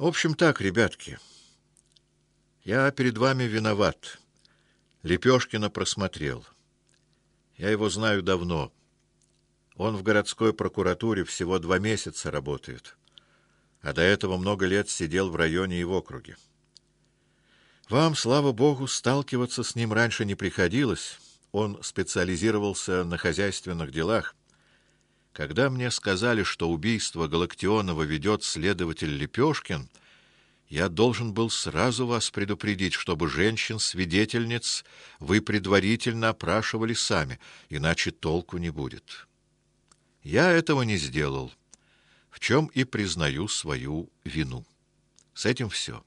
В общем так, ребятки, я перед вами виноват. Лепешкина просмотрел. Я его знаю давно. Он в городской прокуратуре всего 2 месяца работает, а до этого много лет сидел в районе и в округе. Вам, слава богу, сталкиваться с ним раньше не приходилось. Он специализировался на хозяйственных делах. Когда мне сказали, что убийство Галактионова ведет следователь Лепешкин, я должен был сразу вас предупредить, чтобы женщин-свидетельниц вы предварительно опрашивали сами, иначе толку не будет. Я этого не сделал, в чем и признаю свою вину. С этим все.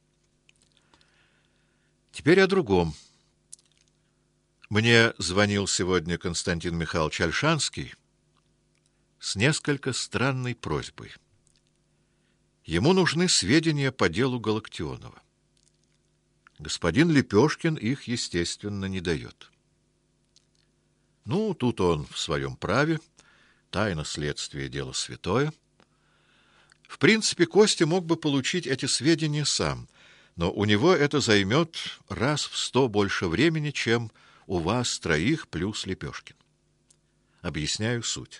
Теперь о другом. Мне звонил сегодня Константин Михайлович Ольшанский с несколько странной просьбой. Ему нужны сведения по делу Галактионова. Господин Лепешкин их, естественно, не дает. Ну, тут он в своем праве, тайна следствия — дело святое. В принципе, Костя мог бы получить эти сведения сам, но у него это займет раз в 100 больше времени, чем у вас троих плюс Лепешкин. Объясняю суть.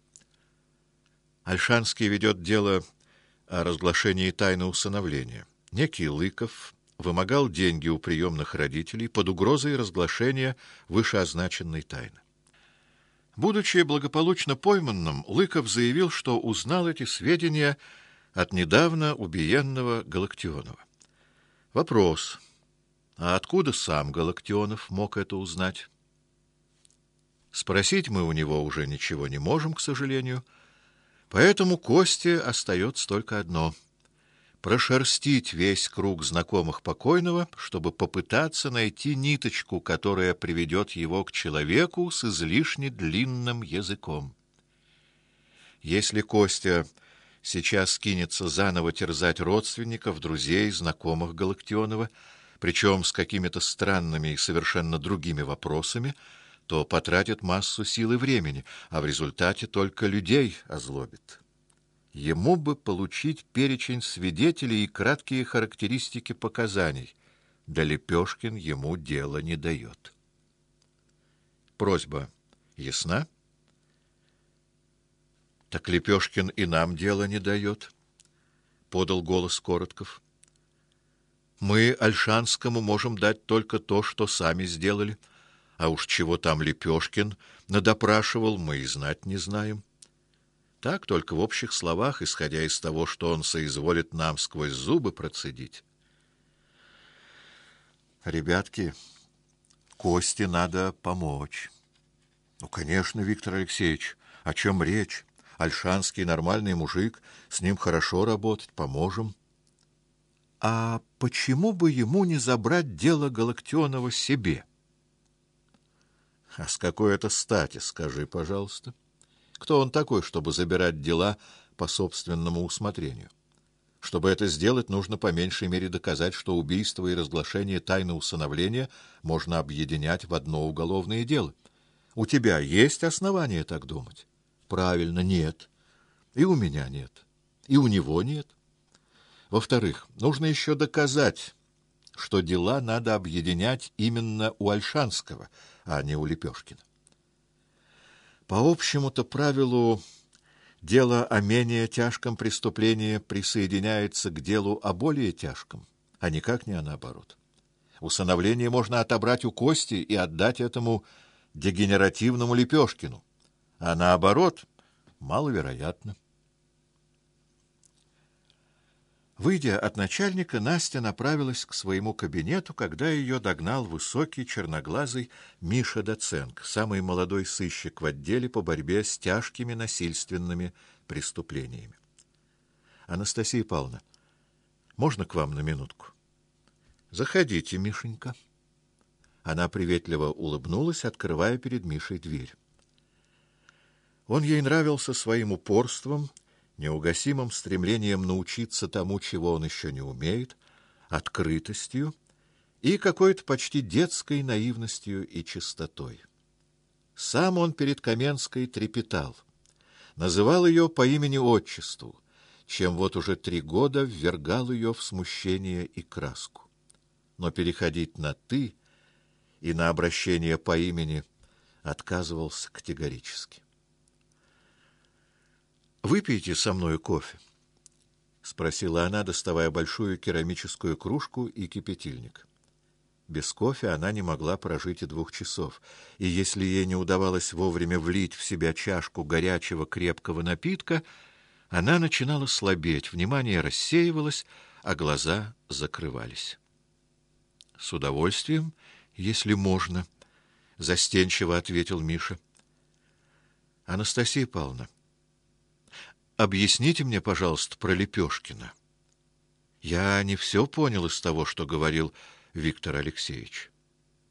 Ольшанский ведет дело о разглашении тайны усыновления. Некий Лыков вымогал деньги у приемных родителей под угрозой разглашения вышеозначенной тайны. Будучи благополучно пойманным, Лыков заявил, что узнал эти сведения от недавно убиенного Галактионова. Вопрос: а откуда сам Галактионов мог это узнать? Спросить мы у него уже ничего не можем, к сожалению. Поэтому Косте остается только одно — прошерстить весь круг знакомых покойного, чтобы попытаться найти ниточку, которая приведет его к человеку с излишне длинным языком. Если Костя сейчас кинется заново терзать родственников, друзей, знакомых Галактионова, причем с какими-то странными и совершенно другими вопросами, то потратит массу сил и времени, а в результате только людей озлобит. Ему бы получить перечень свидетелей и краткие характеристики показаний, да Лепешкин ему дела не дает. Просьба ясна? — Так Лепешкин и нам дела не дает, — подал голос Коротков. — Мы Ольшанскому можем дать только то, что сами сделали, а уж чего там Лепешкин надопрашивал, мы и знать не знаем. Так только в общих словах, исходя из того, что он соизволит нам сквозь зубы процедить. Ребятки, Косте надо помочь. Ну, конечно, Виктор Алексеевич, о чем речь? Ольшанский нормальный мужик, с ним хорошо работать, поможем. А почему бы ему не забрать дело Галактионова себе? А с какой это стати, скажи, пожалуйста? Кто он такой, чтобы забирать дела по собственному усмотрению? Чтобы это сделать, нужно по меньшей мере доказать, что убийство и разглашение тайны усыновления можно объединять в одно уголовное дело. У тебя есть основания так думать? Правильно, нет. И у меня нет. И у него нет. Во-вторых, нужно еще доказать, что дела надо объединять именно у Ольшанского, а не у Лепешкина. По общему-то правилу, дело о менее тяжком преступлении присоединяется к делу о более тяжком, а никак не наоборот. Усыновление можно отобрать у Кости и отдать этому дегенеративному Лепешкину, а наоборот маловероятно. Выйдя от начальника, Настя направилась к своему кабинету, когда ее догнал высокий черноглазый Миша Доценко, самый молодой сыщик в отделе по борьбе с тяжкими насильственными преступлениями. — Анастасия Павловна, можно к вам на минутку? — Заходите, Мишенька. Она приветливо улыбнулась, открывая перед Мишей дверь. Он ей нравился своим упорством, неугасимым стремлением научиться тому, чего он еще не умеет, открытостью и какой-то почти детской наивностью и чистотой. Сам он перед Каменской трепетал, называл ее по имени-отчеству, чем вот уже 3 года ввергал ее в смущение и краску. Но переходить на «ты» и на обращение по имени отказывался категорически. «Выпейте со мною кофе?» — спросила она, доставая большую керамическую кружку и кипятильник. Без кофе она не могла прожить и 2 часов, и если ей не удавалось вовремя влить в себя чашку горячего крепкого напитка, она начинала слабеть, внимание рассеивалось, а глаза закрывались. — С удовольствием, если можно, — застенчиво ответил Миша. — Анастасия Павловна, объясните мне, пожалуйста, про Лепешкина. Я не все понял из того, что говорил Виктор Алексеевич.